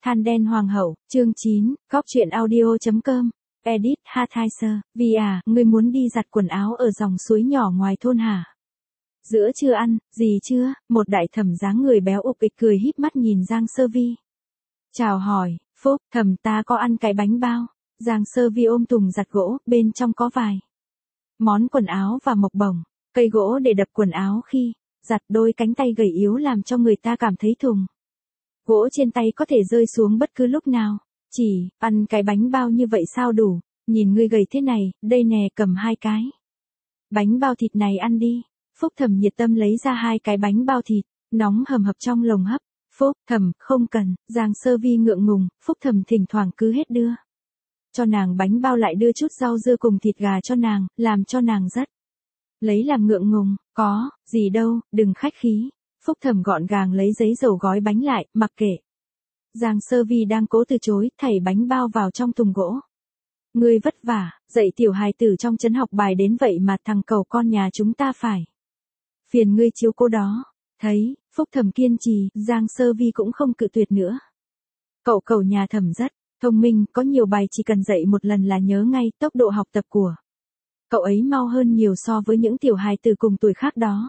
Than đen hoàng hậu, chương 9, Cóc truyện audio.com, edit Hathiser, vì ngươi muốn đi giặt quần áo ở dòng suối nhỏ ngoài thôn hả? Giữa chưa ăn, gì chưa? Một đại thẩm dáng người béo ục ịch cười híp mắt nhìn Giang Sơ Vi. Chào hỏi, Phúc, thẩm ta có ăn cái bánh bao. Giang Sơ Vi ôm thùng giặt gỗ, bên trong có vài món quần áo và mộc bổng, cây gỗ để đập quần áo khi giặt, đôi cánh tay gầy yếu làm cho người ta cảm thấy thùng gỗ trên tay có thể rơi xuống bất cứ lúc nào. Chỉ, ăn cái bánh bao như vậy sao đủ, nhìn ngươi gầy thế này, đây nè cầm 2 cái. Bánh bao thịt này ăn đi. Phúc Thẩm nhiệt tâm lấy ra 2 cái bánh bao thịt, nóng hầm hập trong lồng hấp. Phúc Thẩm, không cần, Giang Sơ Vi ngượng ngùng, Phúc Thẩm thỉnh thoảng cứ hết đưa cho nàng bánh bao lại đưa chút rau dưa cùng thịt gà cho nàng, làm cho nàng rất lấy làm ngượng ngùng. Có, gì đâu, đừng khách khí. Phúc Thẩm gọn gàng lấy giấy dầu gói bánh lại, mặc kệ Giang Sơ Vi đang cố từ chối, thảy bánh bao vào trong thùng gỗ. Ngươi vất vả, dạy tiểu hài tử trong trấn học bài đến vậy mà thằng cẩu con nhà chúng ta phải phiền ngươi chiếu cố đó. Thấy Phúc Thẩm kiên trì, Giang Sơ Vi cũng không cự tuyệt nữa. Cậu nhà Thẩm rất thông minh, có nhiều bài chỉ cần dạy một lần là nhớ ngay, tốc độ học tập của cậu ấy mau hơn nhiều so với những tiểu hài tử cùng tuổi khác đó.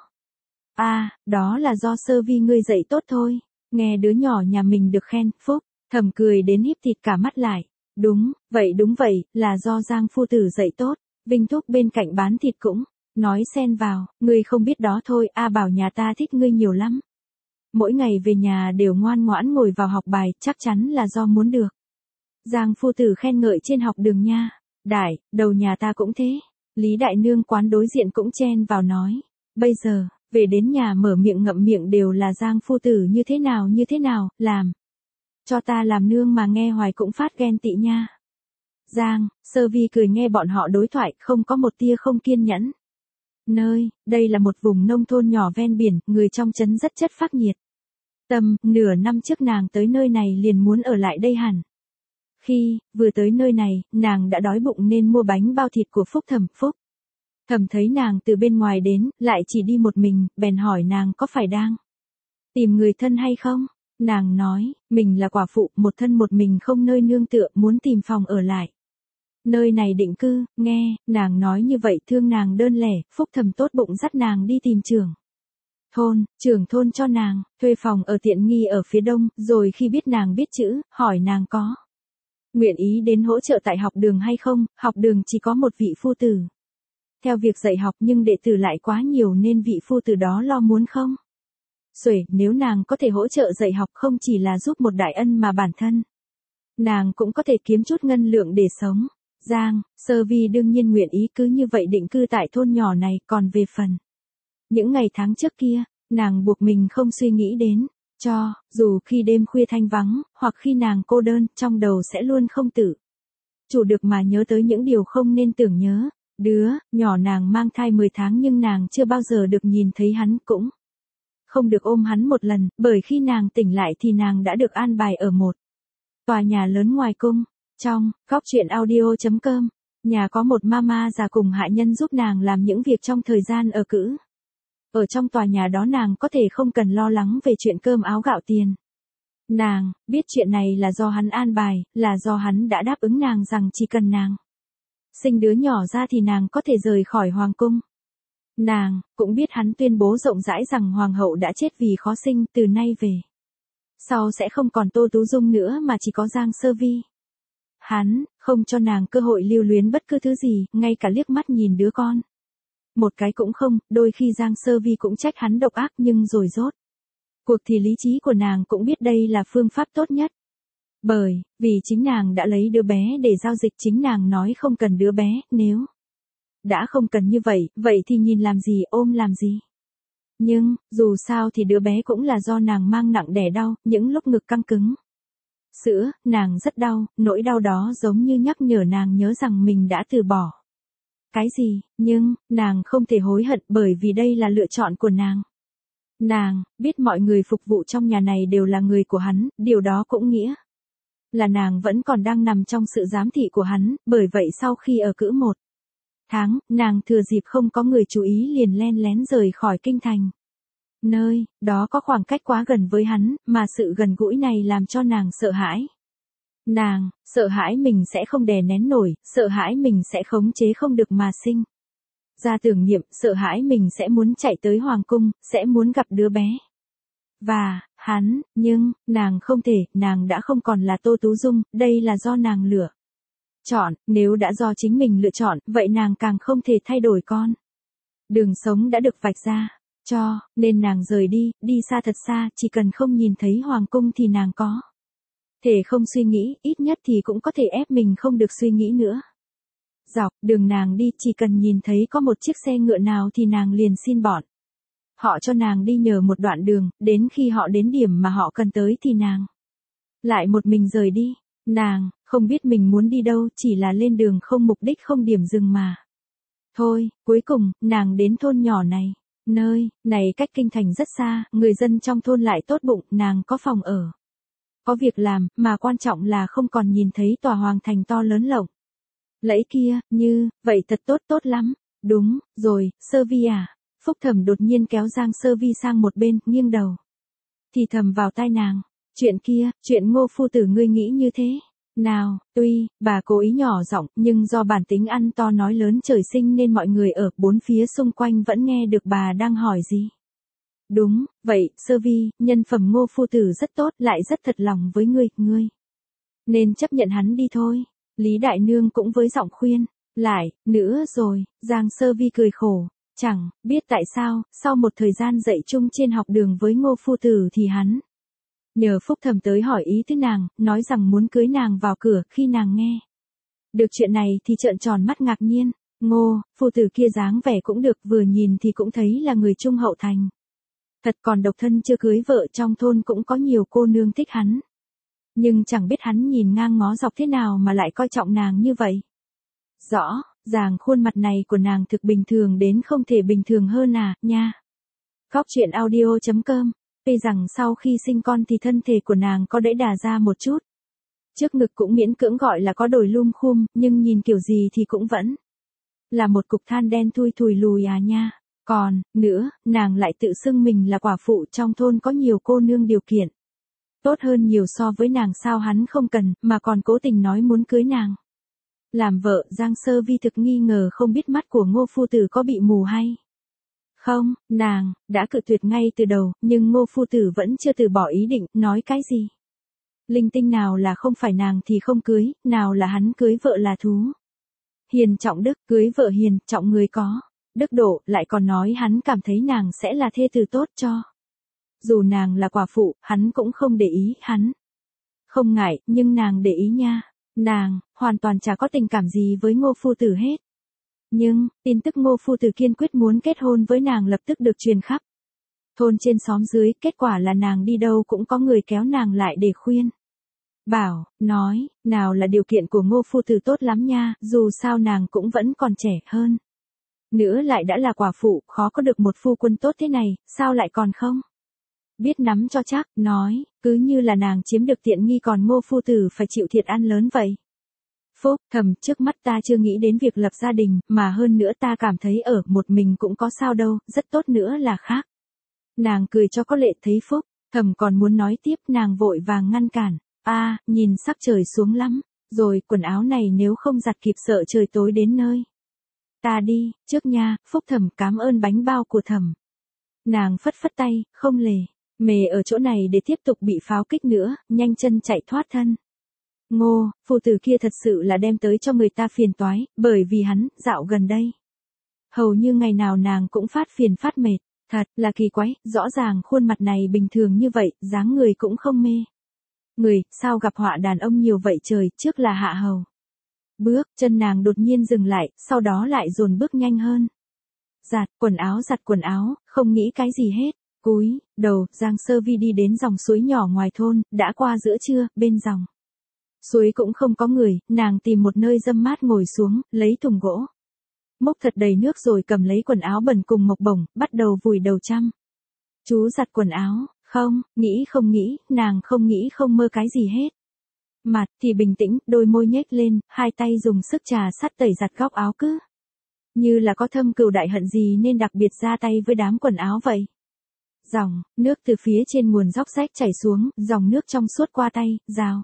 Đó là do Sơ Vi ngươi dạy tốt thôi. Nghe đứa nhỏ nhà mình được khen, Phúc Thẩm cười đến híp thịt cả mắt lại. Đúng vậy, là do Giang phu tử dạy tốt. Vinh Thúc bên cạnh bán thịt cũng nói xen vào, ngươi không biết đó thôi, bảo nhà ta thích ngươi nhiều lắm. Mỗi ngày về nhà đều ngoan ngoãn ngồi vào học bài, chắc chắn là do muốn được Giang phu tử khen ngợi trên học đường nha. Đầu nhà ta cũng thế. Lý đại nương quán đối diện cũng chen vào nói. Bây giờ, về đến nhà mở miệng ngậm miệng đều là Giang phu tử như thế nào, làm cho ta làm nương mà nghe hoài cũng phát ghen tị nha. Giang Sơ Vi cười nghe bọn họ đối thoại, không có một tia không kiên nhẫn. Đây là một vùng nông thôn nhỏ ven biển, người trong trấn rất chất phác nhiệt tâm, nửa năm trước nàng tới nơi này liền muốn ở lại đây hẳn. Khi vừa tới nơi này, nàng đã đói bụng nên mua bánh bao thịt của Phúc Thẩm thấy nàng từ bên ngoài đến, lại chỉ đi một mình, bèn hỏi nàng có phải đang tìm người thân hay không? Nàng nói, mình là quả phụ, một thân một mình không nơi nương tựa, muốn tìm phòng ở lại nơi này định cư. Nghe nàng nói như vậy thương nàng đơn lẻ, Phúc Thẩm tốt bụng dắt nàng đi tìm trưởng thôn cho nàng thuê phòng ở tiện nghi ở phía đông, rồi khi biết nàng biết chữ, hỏi nàng có nguyện ý đến hỗ trợ tại học đường hay không. Học đường chỉ có một vị phu tử theo việc dạy học, nhưng đệ tử lại quá nhiều nên vị phu tử đó lo muốn không xuể. Nếu nàng có thể hỗ trợ dạy học, không chỉ là giúp một đại ân mà bản thân nàng cũng có thể kiếm chút ngân lượng để sống. Giang Sơ Vi đương nhiên nguyện ý, cứ như vậy định cư tại thôn nhỏ này. Còn về phần những ngày tháng trước kia, nàng buộc mình không suy nghĩ đến, dù khi đêm khuya thanh vắng, hoặc khi nàng cô đơn, trong đầu sẽ luôn không tự chủ được mà nhớ tới những điều không nên tưởng nhớ. Đứa nhỏ nàng mang thai 10 tháng nhưng nàng chưa bao giờ được nhìn thấy hắn, cũng không được ôm hắn một lần, bởi khi nàng tỉnh lại thì nàng đã được an bài ở một tòa nhà lớn ngoài cung. Trong Cóc truyện audio.com, nhà có một mama già cùng hạ nhân giúp nàng làm những việc trong thời gian ở cữ. Ở trong tòa nhà đó nàng có thể không cần lo lắng về chuyện cơm áo gạo tiền. Nàng biết chuyện này là do hắn an bài, là do hắn đã đáp ứng nàng rằng chỉ cần nàng sinh đứa nhỏ ra thì nàng có thể rời khỏi hoàng cung. Nàng cũng biết hắn tuyên bố rộng rãi rằng hoàng hậu đã chết vì khó sinh, từ nay về sau sẽ không còn Tô Tú Dung nữa mà chỉ có Giang Sơ Vi. Hắn không cho nàng cơ hội lưu luyến bất cứ thứ gì, ngay cả liếc mắt nhìn đứa con một cái cũng không. Đôi khi Giang Sơ Vi cũng trách hắn độc ác, nhưng rồi rốt cuộc thì lý trí của nàng cũng biết đây là phương pháp tốt nhất. Bởi vì chính nàng đã lấy đứa bé để giao dịch, chính nàng nói không cần đứa bé. Nếu đã không cần như vậy thì nhìn làm gì, ôm làm gì. Nhưng dù sao thì đứa bé cũng là do nàng mang nặng đẻ đau, những lúc ngực căng cứng sữa, nàng rất đau. Nỗi đau đó giống như nhắc nhở nàng nhớ rằng mình đã từ bỏ cái gì, nhưng nàng không thể hối hận, bởi vì đây là lựa chọn của nàng. Nàng biết mọi người phục vụ trong nhà này đều là người của hắn, điều đó cũng nghĩa là nàng vẫn còn đang nằm trong sự giám thị của hắn. Bởi vậy sau khi ở cữ 1 tháng, nàng thừa dịp không có người chú ý liền len lén rời khỏi kinh thành. Nơi đó có khoảng cách quá gần với hắn, mà sự gần gũi này làm cho nàng sợ hãi. Nàng, sợ hãi mình sẽ không đè nén nổi, sợ hãi mình sẽ khống chế không được mà sinh ra tưởng niệm, sợ hãi mình sẽ muốn chạy tới hoàng cung, sẽ muốn gặp đứa bé. Và, nhưng, nàng không thể, nàng đã không còn là Tô Tú Dung, đây là do nàng lựa chọn, nếu đã do chính mình lựa chọn, vậy nàng càng không thể thay đổi con. Đường sống đã được vạch ra, nên nàng rời đi xa thật xa, chỉ cần không nhìn thấy hoàng cung thì nàng có thể không suy nghĩ, ít nhất thì cũng có thể ép mình không được suy nghĩ nữa. Dọc đường nàng đi, chỉ cần nhìn thấy có một chiếc xe ngựa nào thì nàng liền xin bọn họ cho nàng đi nhờ một đoạn đường, đến khi họ đến điểm mà họ cần tới thì nàng lại một mình rời đi. Nàng không biết mình muốn đi đâu, chỉ là lên đường không mục đích không điểm dừng mà thôi. Cuối cùng, nàng đến thôn nhỏ này. Nơi này cách kinh thành rất xa, người dân trong thôn lại tốt bụng, nàng có phòng ở, có việc làm, mà quan trọng là không còn nhìn thấy tòa hoàng thành to lớn lộng lẫy kia, vậy thật tốt lắm. Đúng rồi, Sơ Vi à. Phúc Thẩm đột nhiên kéo Giang Sơ Vi sang một bên, nghiêng đầu thì thầm vào tai nàng. Chuyện Ngô phu tử ngươi nghĩ như thế nào? Tuy bà cố ý nhỏ giọng, nhưng do bản tính ăn to nói lớn trời sinh nên mọi người ở bốn phía xung quanh vẫn nghe được bà đang hỏi gì. Đúng vậy, Sơ Vi, nhân phẩm Ngô phu tử rất tốt, lại rất thật lòng với ngươi nên chấp nhận hắn đi thôi. Lý Đại Nương cũng với giọng khuyên. Lại nữa rồi, Giang Sơ Vi cười khổ. Chẳng biết tại sao, sau một thời gian dạy chung trên học đường với Ngô phu tử thì hắn nhờ Phúc Thẩm tới hỏi ý thứ nàng, nói rằng muốn cưới nàng vào cửa. Khi nàng nghe được chuyện này thì trợn tròn mắt ngạc nhiên. Ngô phu tử kia dáng vẻ cũng được, vừa nhìn thì cũng thấy là người trung hậu thành thật, còn độc thân chưa cưới vợ, trong thôn cũng có nhiều cô nương thích hắn. Nhưng chẳng biết hắn nhìn ngang ngó dọc thế nào mà lại coi trọng nàng như vậy. Rõ ràng khuôn mặt này của nàng thực bình thường đến không thể bình thường hơn nha. Góc truyện audio.com. Tuy rằng sau khi sinh con thì thân thể của nàng có đẫy đà ra một chút. Trước ngực cũng miễn cưỡng gọi là có đồi lum khum, nhưng nhìn kiểu gì thì cũng vẫn là một cục than đen thui thùi lùi nha. Còn nữa, nàng lại tự xưng mình là quả phụ, trong thôn có nhiều cô nương điều kiện tốt hơn nhiều so với nàng, sao hắn không cần, mà còn cố tình nói muốn cưới nàng làm vợ. Giang Sơ Vi thực nghi ngờ, không biết mắt của Ngô phu tử có bị mù hay không. Nàng đã cự tuyệt ngay từ đầu, nhưng Ngô phu tử vẫn chưa từ bỏ ý định, nói cái gì linh tinh nào là không phải nàng thì không cưới, nào là hắn cưới vợ là thú hiền trọng đức, cưới vợ hiền trọng người có đức độ, lại còn nói hắn cảm thấy nàng sẽ là thê tử tốt cho dù nàng là quả phụ, hắn cũng không để ý. Hắn không ngại, nhưng nàng để ý nha. Nàng hoàn toàn chả có tình cảm gì với Ngô phu tử hết. Nhưng tin tức Ngô phu tử kiên quyết muốn kết hôn với nàng lập tức được truyền khắp thôn trên xóm dưới, kết quả là nàng đi đâu cũng có người kéo nàng lại để khuyên bảo, nói nào là điều kiện của Ngô phu tử tốt lắm nha, dù sao nàng cũng vẫn còn trẻ hơn nữa, lại đã là quả phụ, khó có được một phu quân tốt thế này, sao lại còn không biết nắm cho chắc. Nói cứ như là nàng chiếm được tiện nghi, còn Ngô phu tử phải chịu thiệt ăn lớn vậy. Phúc Thẩm, trước mắt ta chưa nghĩ đến việc lập gia đình, mà hơn nữa ta cảm thấy ở một mình cũng có sao đâu, rất tốt nữa là khác. Nàng cười cho có lệ. Thấy Phúc Thẩm còn muốn nói tiếp, nàng vội vàng ngăn cản. Nhìn sắp trời xuống lắm rồi, quần áo này nếu không giặt kịp sợ trời tối đến nơi. Ta đi trước nha. Phúc Thẩm cảm ơn bánh bao của Thẩm. Nàng phất phất tay, không lề mề ở chỗ này để tiếp tục bị pháo kích nữa, nhanh chân chạy thoát thân. Ngô phu tử kia thật sự là đem tới cho người ta phiền toái, bởi vì hắn dạo gần đây hầu như ngày nào nàng cũng phát phiền phát mệt. Thật là kỳ quái, rõ ràng khuôn mặt này bình thường như vậy, dáng người cũng không mê người, sao gặp họa đàn ông nhiều vậy trời. Trước là hạ hầu bước chân nàng đột nhiên dừng lại, sau đó lại dồn bước nhanh hơn. Giặt quần áo, không nghĩ cái gì hết. Cúi đầu, Giang Sơ Vi đi đến dòng suối nhỏ ngoài thôn, đã qua giữa trưa, bên dòng suối cũng không có người, nàng tìm một nơi râm mát ngồi xuống, lấy thùng gỗ múc thật đầy nước rồi cầm lấy quần áo bẩn cùng mộc bổng, bắt đầu vùi đầu chăm chú giặt quần áo. Không nghĩ, nàng không nghĩ không mơ cái gì hết. Mặt thì bình tĩnh, đôi môi nhếch lên, hai tay dùng sức trà sát tẩy giặt góc áo, cứ như là có thâm cừu đại hận gì nên đặc biệt ra tay với đám quần áo vậy. Dòng nước từ phía trên nguồn dốc rách chảy xuống, dòng nước trong suốt qua tay, rào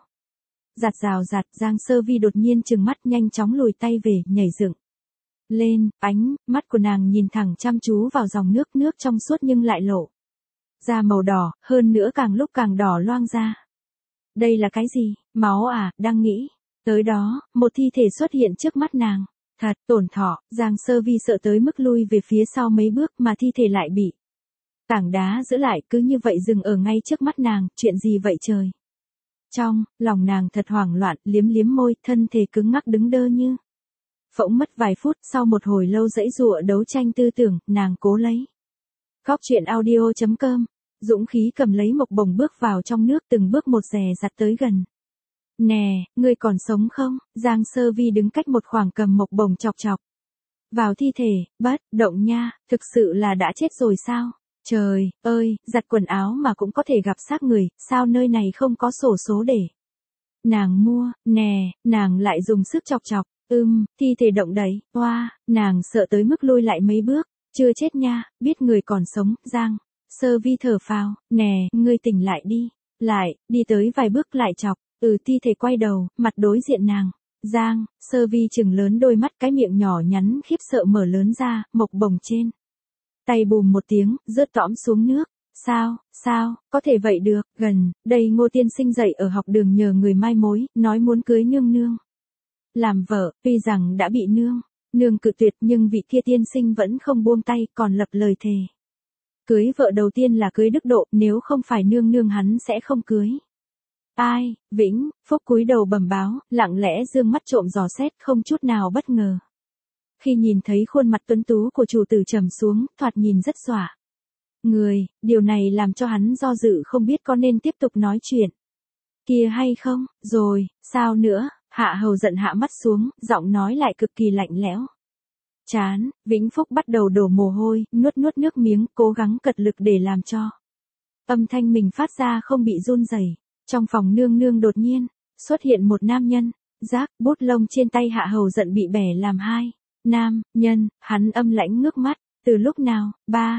rạt, Giang Sơ Vi đột nhiên trừng mắt nhanh chóng lùi tay về, nhảy dựng lên, ánh mắt của nàng nhìn thẳng chăm chú vào dòng nước trong suốt nhưng lại lộ ra màu đỏ, hơn nữa càng lúc càng đỏ loang ra. Đây là cái gì? Máu à? Đang nghĩ tới đó, một thi thể xuất hiện trước mắt nàng. Thật, Tổn Thọ. Giang Sơ Vi sợ tới mức lui về phía sau mấy bước mà thi thể lại bị tảng đá giữ lại, cứ như vậy dừng ở ngay trước mắt nàng. Chuyện gì vậy trời? Trong lòng nàng thật hoảng loạn, liếm môi, thân thể cứng ngắc đứng đơ như phỗng. Mất vài phút, sau một hồi lâu giãy giụa đấu tranh tư tưởng, nàng cố lấy Góc truyện audio.com, dũng khí cầm lấy mộc bồng bước vào trong nước, từng bước một dè dặt tới gần. Nè, ngươi còn sống không? Giang Sơ Vi đứng cách một khoảng cầm mộc bồng chọc vào thi thể. Bất động nha, thực sự là đã chết rồi sao? Trời ơi, giặt quần áo mà cũng có thể gặp xác người, sao nơi này không có sổ số để nàng mua? Nè, nàng lại dùng sức chọc. Thi thể động đậy, nàng sợ tới mức lui lại mấy bước. Chưa chết nha, biết người còn sống. Giang Sơ Vi thở phào, nè, ngươi tỉnh lại đi. Lại, đi tới vài bước lại chọc. Thi thể quay đầu, mặt đối diện nàng. Giang Sơ Vi trừng lớn đôi mắt, cái miệng nhỏ nhắn khiếp sợ mở lớn ra, mộc bồng trên tay bùm một tiếng, rớt tõm xuống nước. Sao, có thể vậy được? Gần đây Ngô tiên sinh dạy ở học đường nhờ người mai mối, nói muốn cưới nương làm vợ, tuy rằng đã bị nương cự tuyệt nhưng vị kia tiên sinh vẫn không buông tay, còn lập lời thề. Cưới vợ đầu tiên là cưới đức độ, nếu không phải nương hắn sẽ không cưới. Ai? Vĩnh Phúc cúi đầu bẩm báo, lặng lẽ dương mắt trộm dò xét, không chút nào bất ngờ. Khi nhìn thấy khuôn mặt tuấn tú của chủ tử trầm xuống, thoạt nhìn rất dọa người, điều này làm cho hắn do dự không biết có nên tiếp tục nói chuyện kia hay không. Rồi, sao nữa? Hạ Hầu giận hạ mắt xuống, giọng nói lại cực kỳ lạnh lẽo. Chán, Vĩnh Phúc bắt đầu đổ mồ hôi, nuốt nước miếng, cố gắng cật lực để làm cho âm thanh mình phát ra không bị run rẩy. Trong phòng nương đột nhiên xuất hiện một nam nhân. Giác, bút lông trên tay Hạ Hầu giận bị bẻ làm hai. Nam nhân, hắn âm lãnh ngước mắt. Từ lúc nào?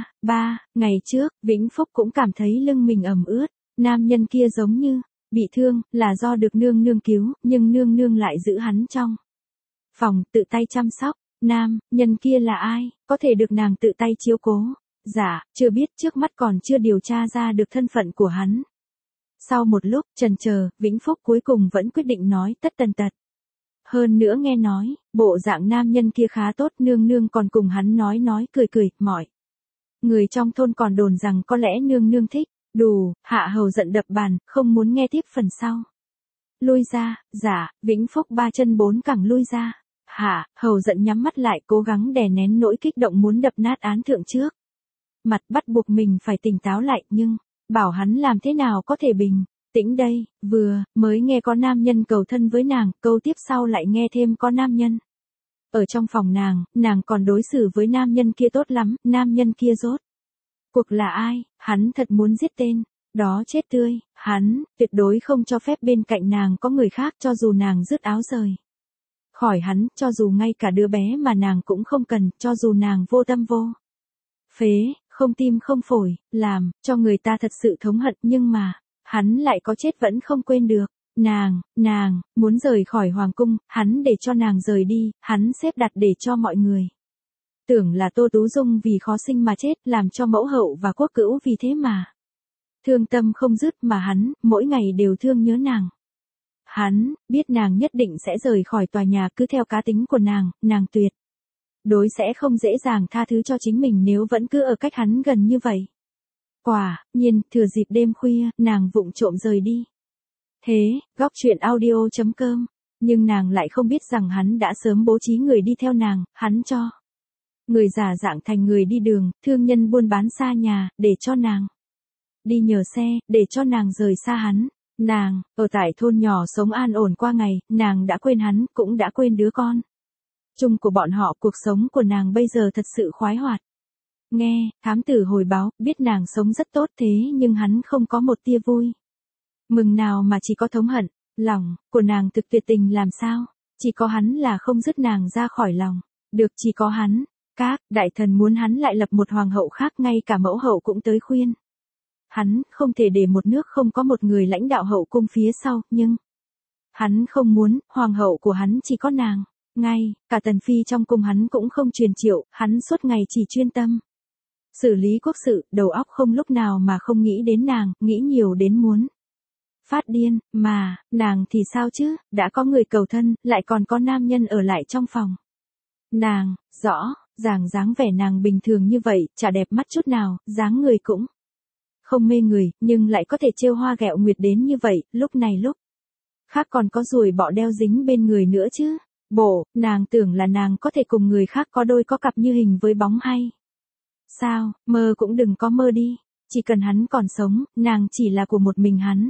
Ba ngày trước, Vĩnh Phúc cũng cảm thấy lưng mình ẩm ướt. Nam nhân kia giống như bị thương, là do được nương cứu, nhưng nương lại giữ hắn trong phòng, tự tay chăm sóc. Nam nhân kia là ai? Có thể được nàng tự tay chiếu cố? Dạ, chưa biết, trước mắt còn chưa điều tra ra được thân phận của hắn. Sau một lúc chần chờ, Vĩnh Phúc cuối cùng vẫn quyết định nói tất tần tật. Hơn nữa nghe nói, bộ dạng nam nhân kia khá tốt, nương còn cùng hắn nói cười, mọi người trong thôn còn đồn rằng có lẽ nương thích. Đủ, Hạ Hầu giận đập bàn, không muốn nghe tiếp phần sau. Lui ra. Dạ, Vĩnh Phúc ba chân bốn cẳng lui ra. Hạ Hầu giận nhắm mắt lại, cố gắng đè nén nỗi kích động muốn đập nát án thượng trước mặt, bắt buộc mình phải tỉnh táo lại, nhưng bảo hắn làm thế nào có thể bình tĩnh đây. Vừa mới nghe có nam nhân cầu thân với nàng, câu tiếp sau lại nghe thêm có nam nhân ở trong phòng nàng còn đối xử với nam nhân kia tốt lắm. Nam nhân kia rốt cuộc là ai? Hắn thật muốn giết tên đó chết tươi. Hắn tuyệt đối không cho phép bên cạnh nàng có người khác, cho dù nàng dứt áo rời khỏi hắn, cho dù ngay cả đứa bé mà nàng cũng không cần, cho dù nàng vô tâm vô phế, không tim không phổi, làm cho người ta thật sự thống hận, nhưng mà hắn lại có chết vẫn không quên được. Nàng muốn rời khỏi hoàng cung, hắn để cho nàng rời đi, hắn xếp đặt để cho mọi người tưởng là Tô Tú Dung vì khó sinh mà chết, làm cho mẫu hậu và quốc cữu vì thế mà thương tâm không dứt, mà hắn mỗi ngày đều thương nhớ nàng. Hắn biết nàng nhất định sẽ rời khỏi tòa nhà, cứ theo cá tính của nàng tuyệt đối sẽ không dễ dàng tha thứ cho chính mình nếu vẫn cứ ở cách hắn gần như vậy. Quả nhiên, thừa dịp đêm khuya, nàng vụng trộm rời đi. Thế, Góc truyện audio.com, nhưng nàng lại không biết rằng hắn đã sớm bố trí người đi theo nàng, hắn cho người giả dạng thành người đi đường, thương nhân buôn bán xa nhà, để cho nàng đi nhờ xe, để cho nàng rời xa hắn. Nàng ở tại thôn nhỏ sống an ổn qua ngày, nàng đã quên hắn, cũng đã quên đứa con chung của bọn họ. Cuộc sống của nàng bây giờ thật sự khoái hoạt. Nghe thám tử hồi báo, biết nàng sống rất tốt, thế nhưng hắn không có một tia vui mừng nào mà chỉ có thống hận. Lòng của nàng thực tuyệt tình làm sao? Chỉ có hắn là không dứt nàng ra khỏi lòng. Được, chỉ có hắn. Các đại thần muốn hắn lại lập một hoàng hậu khác, ngay cả mẫu hậu cũng tới khuyên. hắn không thể để một nước không có một người lãnh đạo hậu cung phía sau, nhưng hắn không muốn, hoàng hậu của hắn chỉ có nàng. Ngay, cả tần phi trong cung hắn cũng không truyền triệu, hắn suốt ngày chỉ chuyên tâm xử lý quốc sự, đầu óc không lúc nào mà không nghĩ đến nàng, nghĩ nhiều đến muốn phát điên, mà, nàng thì sao chứ, đã có người cầu thân, lại còn có nam nhân ở lại trong phòng. Nàng, rõ ràng dáng vẻ nàng bình thường như vậy, chả đẹp mắt chút nào, dáng người cũng không mê người, nhưng lại có thể trêu hoa ghẹo nguyệt đến như vậy, lúc này lúc khác còn có ruồi bọ đeo dính bên người nữa chứ. Bộ, nàng tưởng là nàng có thể cùng người khác có đôi có cặp như hình với bóng hay sao, mơ cũng đừng có mơ đi, chỉ cần hắn còn sống, nàng chỉ là của một mình hắn.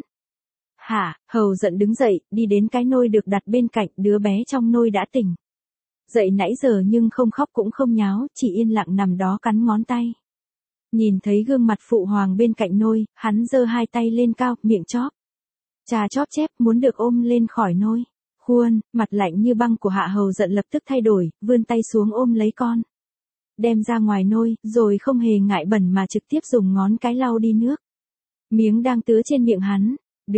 Hả, hầu giận đứng dậy, đi đến cái nôi được đặt bên cạnh, đứa bé trong nôi đã tỉnh dậy nãy giờ nhưng không khóc cũng không nháo, chỉ yên lặng nằm đó cắn ngón tay. Nhìn thấy gương mặt phụ hoàng bên cạnh nôi, hắn giơ hai tay lên cao, miệng chóp chà chóp chép, muốn được ôm lên khỏi nôi. Khuôn, mặt lạnh như băng của hạ hầu giận lập tức thay đổi, vươn tay xuống ôm lấy con, đem ra ngoài nôi, rồi không hề ngại bẩn mà trực tiếp dùng ngón cái lau đi nước miếng đang tứa trên miệng hắn.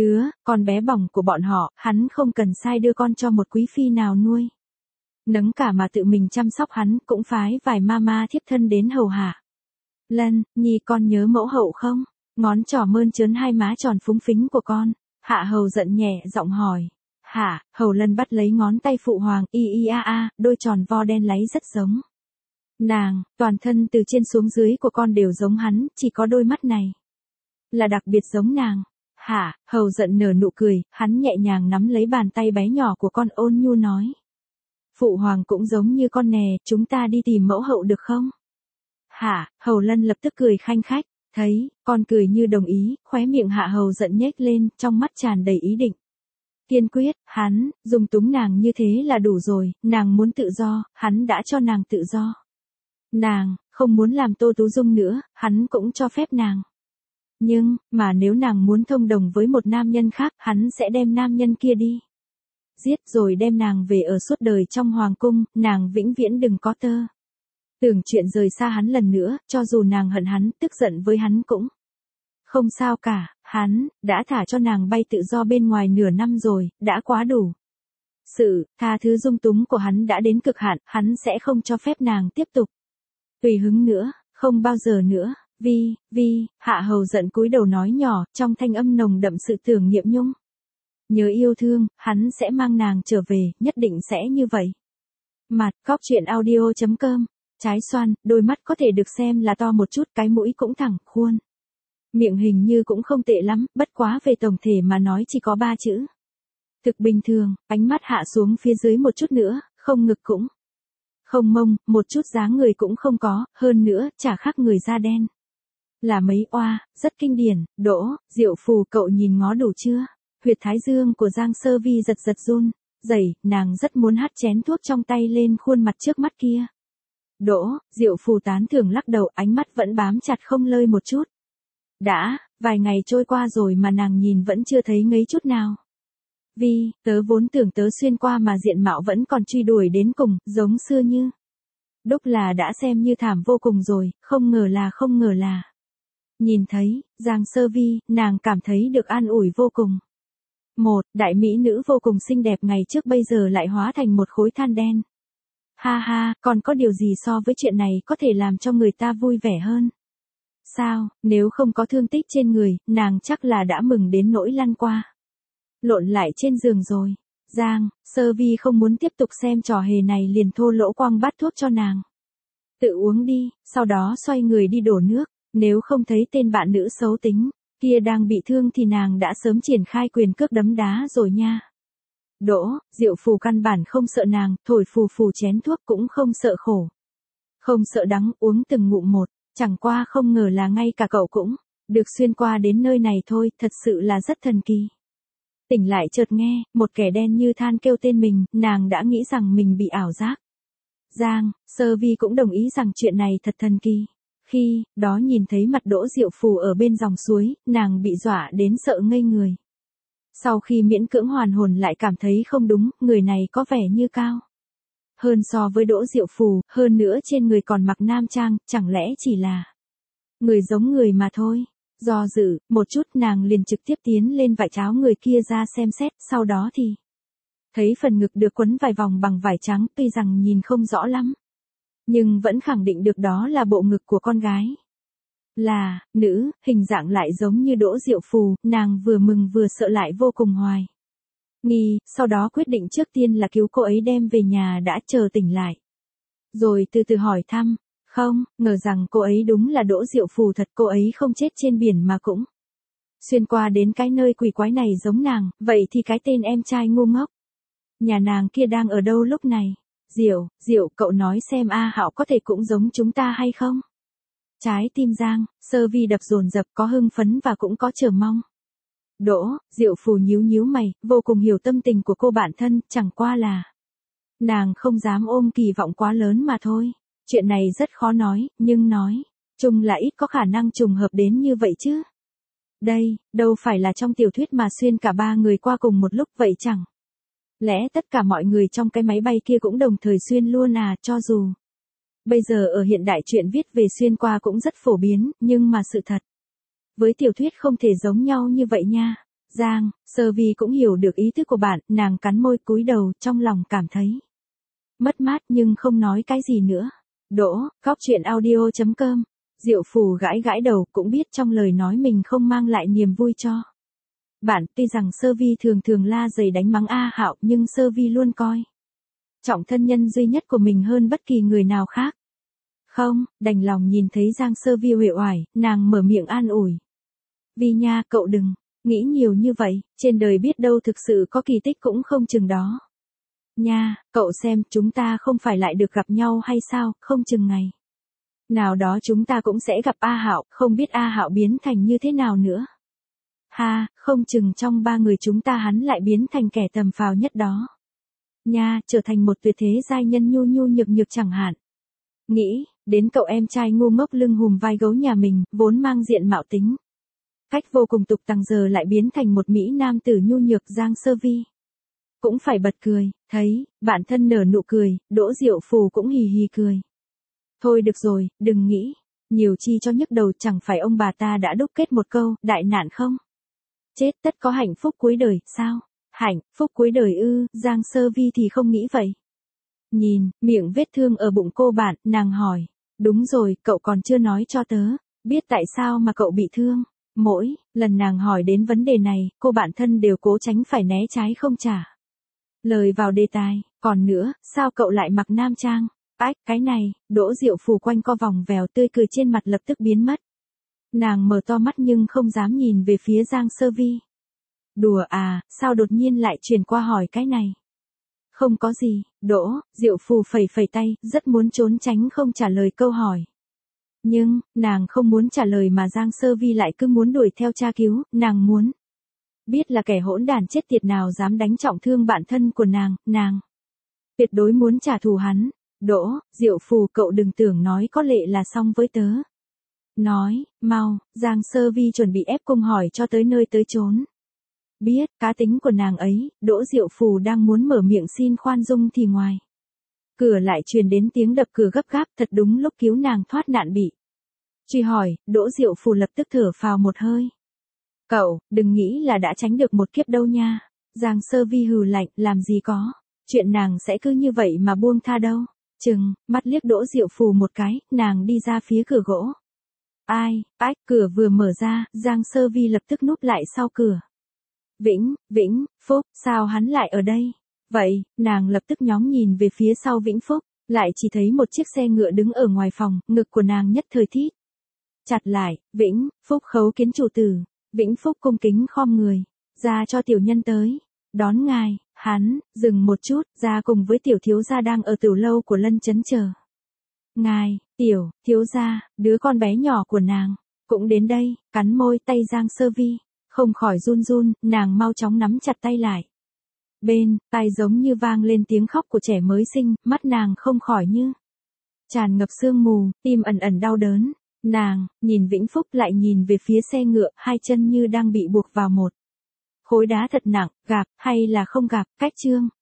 Con bé bỏng của bọn họ, hắn không cần sai đưa con cho một quý phi nào nuôi nấng cả mà tự mình chăm sóc hắn, cũng phái vài mama thiếp thân đến hầu hạ. Lân, Nhi con nhớ mẫu hậu không? Ngón trỏ mơn trớn hai má tròn phúng phính của con. Hạ hầu giận nhẹ giọng hỏi. Hả, hầu Lân bắt lấy ngón tay phụ hoàng, đôi tròn vo đen láy rất giống nàng, toàn thân từ trên xuống dưới của con đều giống hắn, chỉ có đôi mắt này là đặc biệt giống nàng. Hả, hầu giận nở nụ cười, hắn nhẹ nhàng nắm lấy bàn tay bé nhỏ của con ôn nhu nói. Phụ hoàng cũng giống như con nè, chúng ta đi tìm mẫu hậu được không? Hả, hầu Lân lập tức cười khanh khách, thấy, con cười như đồng ý, khóe miệng hạ hầu giận nhếch lên, trong mắt tràn đầy ý định. Kiên quyết, hắn, dung túng nàng như thế là đủ rồi, nàng muốn tự do, hắn đã cho nàng tự do. Nàng, không muốn làm Tô Tú Dung nữa, hắn cũng cho phép nàng. Nhưng, mà nếu nàng muốn thông đồng với một nam nhân khác, hắn sẽ đem nam nhân kia đi giết rồi đem nàng về ở suốt đời trong hoàng cung, nàng vĩnh viễn đừng có tơ tưởng chuyện rời xa hắn lần nữa, cho dù nàng hận hắn, tức giận với hắn cũng không sao cả, hắn đã thả cho nàng bay tự do bên ngoài nửa năm rồi, đã quá đủ. Sự tha thứ dung túng của hắn đã đến cực hạn, hắn sẽ không cho phép nàng tiếp tục tùy hứng nữa, không bao giờ nữa. Hạ hầu giận cúi đầu nói nhỏ, trong thanh âm nồng đậm sự tưởng niệm nhung nhớ yêu thương, hắn sẽ mang nàng trở về, nhất định sẽ như vậy. Mặt, góc truyện audio.com, trái xoan, đôi mắt có thể được xem là to một chút, cái mũi cũng thẳng, khuôn miệng hình như cũng không tệ lắm, bất quá về tổng thể mà nói chỉ có 3 chữ. Thực bình thường, ánh mắt hạ xuống phía dưới một chút nữa, không ngực cũng không mông, một chút dáng người cũng không có, hơn nữa, chả khác người da đen. Là mấy oa, rất kinh điển. Đỗ, Diệu Phù, cậu nhìn ngó đủ chưa? Huyệt thái dương của Giang Sơ Vi giật giật run rẩy, nàng rất muốn hắt chén thuốc trong tay lên khuôn mặt trước mắt kia. Đỗ, Diệu Phù tán thưởng lắc đầu, ánh mắt vẫn bám chặt không lơi một chút. Đã, vài ngày trôi qua rồi mà nàng nhìn vẫn chưa thấy ngấy chút nào. Tớ vốn tưởng tớ xuyên qua mà diện mạo vẫn còn truy đuổi đến cùng, giống xưa như đúc là đã xem như thảm vô cùng rồi, không ngờ là. Nhìn thấy, Giang Sơ Vi, nàng cảm thấy được an ủi vô cùng. Một, đại mỹ nữ vô cùng xinh đẹp ngày trước bây giờ lại hóa thành một khối than đen. Ha ha, còn có điều gì so với chuyện này có thể làm cho người ta vui vẻ hơn? Sao, nếu không có thương tích trên người, nàng chắc là đã mừng đến nỗi lăn qua lộn lại trên giường rồi. Giang Sơ Vi không muốn tiếp tục xem trò hề này, liền thô lỗ quăng bát thuốc cho nàng. Tự uống đi, sau đó xoay người đi đổ nước, nếu không thấy tên bạn nữ xấu tính kia đang bị thương thì nàng đã sớm triển khai quyền cước đấm đá rồi nha. Đỗ, Diệu Phù căn bản không sợ nàng, thổi phù phù chén thuốc cũng không sợ khổ, không sợ đắng, uống từng ngụm một, chẳng qua không ngờ là ngay cả cậu cũng được xuyên qua đến nơi này thôi, thật sự là rất thần kỳ. Tỉnh lại chợt nghe, một kẻ đen như than kêu tên mình, nàng đã nghĩ rằng mình bị ảo giác. Giang Sơ Vi cũng đồng ý rằng chuyện này thật thần kỳ. Khi đó nhìn thấy mặt Đỗ Diệu Phù ở bên dòng suối, nàng bị dọa đến sợ ngây người. Sau khi miễn cưỡng hoàn hồn lại cảm thấy không đúng, người này có vẻ như cao hơn so với Đỗ Diệu Phù, hơn nữa trên người còn mặc nam trang, chẳng lẽ chỉ là người giống người mà thôi. Do dự, một chút nàng liền trực tiếp tiến lên vải cháo người kia ra xem xét, sau đó thì thấy phần ngực được quấn vài vòng bằng vải trắng, tuy rằng nhìn không rõ lắm, nhưng vẫn khẳng định được đó là bộ ngực của con gái. Là, nữ, hình dạng lại giống như Đỗ Diệu Phù, nàng vừa mừng vừa sợ lại vô cùng hoài nghi, sau đó quyết định trước tiên là cứu cô ấy đem về nhà đã, chờ tỉnh lại. Rồi từ từ hỏi thăm, không, ngờ rằng cô ấy đúng là Đỗ Diệu Phù thật, cô ấy không chết trên biển mà cũng xuyên qua đến cái nơi quỷ quái này giống nàng, vậy thì cái tên em trai ngu ngốc nhà nàng kia đang ở đâu lúc này? Diệu, cậu nói xem A Hạo có thể cũng giống chúng ta hay không? Trái tim Giang Sơ Vi đập dồn dập, có hưng phấn và cũng có chờ mong. Đỗ Diệu Phù nhíu nhíu mày, vô cùng hiểu tâm tình của cô bạn thân, chẳng qua là nàng không dám ôm kỳ vọng quá lớn mà thôi. Chuyện này rất khó nói, nhưng nói chung là ít có khả năng trùng hợp đến như vậy chứ. Đây, đâu phải là trong tiểu thuyết mà xuyên cả ba người qua cùng một lúc vậy chẳng lẽ tất cả mọi người trong cái máy bay kia cũng đồng thời xuyên luôn à? Cho dù bây giờ ở hiện đại chuyện viết về xuyên qua cũng rất phổ biến, nhưng mà sự thật với tiểu thuyết không thể giống nhau như vậy nha. Giang Sơ Vi cũng hiểu được ý tứ của bạn, nàng cắn môi cúi đầu, trong lòng cảm thấy mất mát nhưng không nói cái gì nữa. Đỗ, Cóc Truyện Audio.com. Diệu Phù gãi gãi đầu, cũng biết trong lời nói mình không mang lại niềm vui cho bạn. Tuy rằng Sơ Vi thường thường la dày đánh mắng A Hạo, nhưng Sơ Vi luôn coi trọng thân nhân duy nhất của mình hơn bất kỳ người nào khác. Không, đành lòng nhìn thấy Giang Sơ Vi uể oải, nàng mở miệng an ủi. Vi nha, cậu đừng nghĩ nhiều như vậy, trên đời biết đâu thực sự có kỳ tích cũng không chừng đó. Nha, cậu xem, chúng ta không phải lại được gặp nhau hay sao, không chừng ngày nào đó chúng ta cũng sẽ gặp A Hạo, không biết A Hạo biến thành như thế nào nữa. Ha, không chừng trong ba người chúng ta hắn lại biến thành kẻ tầm phào nhất đó. Nha, trở thành một tuyệt thế giai nhân nhu nhu nhược nhược chẳng hạn. Nghĩ đến cậu em trai ngu ngốc lưng hùm vai gấu nhà mình, vốn mang diện mạo tính cách vô cùng tục tằng, giờ lại biến thành một mỹ nam tử nhu nhược, Giang Sơ Vi cũng phải bật cười. Thấy bạn thân nở nụ cười, Đỗ Diệu Phù cũng hì hì cười. Thôi được rồi, đừng nghĩ nhiều chi cho nhức đầu, chẳng phải ông bà ta đã đúc kết một câu, đại nạn không chết tất có hạnh phúc cuối đời, sao? Hạnh phúc cuối đời ư? Giang Sơ Vi thì không nghĩ vậy. Nhìn miệng vết thương ở bụng cô bạn, nàng hỏi. Đúng rồi, cậu còn chưa nói cho tớ biết tại sao mà cậu bị thương. Mỗi lần nàng hỏi đến vấn đề này, cô bạn thân đều cố tránh phải né trái không trả lời vào đề tài. Còn nữa, sao cậu lại mặc nam trang? Ách, cái này, Đỗ Diệu Phù quanh co vòng vèo, tươi cười trên mặt lập tức biến mất. Nàng mở to mắt nhưng không dám nhìn về phía Giang Sơ Vi. Đùa à, sao đột nhiên lại chuyển qua hỏi cái này? Không có gì, Đỗ Diệu Phù phẩy phẩy tay, rất muốn trốn tránh không trả lời câu hỏi. Nhưng, nàng không muốn trả lời mà Giang Sơ Vi lại cứ muốn đuổi theo tra cứu, nàng muốn biết là kẻ hỗn đản chết tiệt nào dám đánh trọng thương bạn thân của nàng tuyệt đối muốn trả thù hắn. Đỗ Diệu Phù, cậu đừng tưởng nói có lệ là xong với tớ. Nói, mau. Giang Sơ Vi chuẩn bị ép cung hỏi cho tới nơi tới chốn. Biết cá tính của nàng ấy, Đỗ Diệu Phù đang muốn mở miệng xin khoan dung thì ngoài cửa lại truyền đến tiếng đập cửa gấp gáp, thật đúng lúc cứu nàng thoát nạn bị truy hỏi. Đỗ Diệu Phù lập tức thở phào một hơi. Cậu đừng nghĩ là đã tránh được một kiếp đâu nha. Giang Sơ Vi hừ lạnh, làm gì có chuyện nàng sẽ cứ như vậy mà buông tha đâu. Chừng mắt liếc Đỗ Diệu Phù một cái, nàng đi ra phía cửa gỗ. Ai? Ách, cửa vừa mở ra, Giang Sơ Vi lập tức núp lại sau cửa. Vĩnh Phúc, sao hắn lại ở đây? Vậy, nàng lập tức nhóng nhìn về phía sau Vĩnh Phúc, lại chỉ thấy một chiếc xe ngựa đứng ở ngoài phòng, ngực của nàng nhất thời thít chặt lại. Vĩnh Phúc khấu kiến chủ tử. Vĩnh Phúc cung kính khom người. Ra cho tiểu nhân tới đón ngài. Hắn dừng một chút, ra cùng với tiểu thiếu gia đang ở tiểu lâu của Lân Chấn chờ ngài. Tiểu thiếu gia, đứa con bé nhỏ của nàng cũng đến đây. Cắn môi, tay Giang Sơ Vi không khỏi run run, nàng mau chóng nắm chặt tay lại. Bên tai giống như vang lên tiếng khóc của trẻ mới sinh, mắt nàng không khỏi như tràn ngập sương mù, tim ẩn ẩn đau đớn. Nàng nhìn Vĩnh Phúc lại nhìn về phía xe ngựa, hai chân như đang bị buộc vào một khối đá thật nặng. Gặp hay là không gặp? Cách chương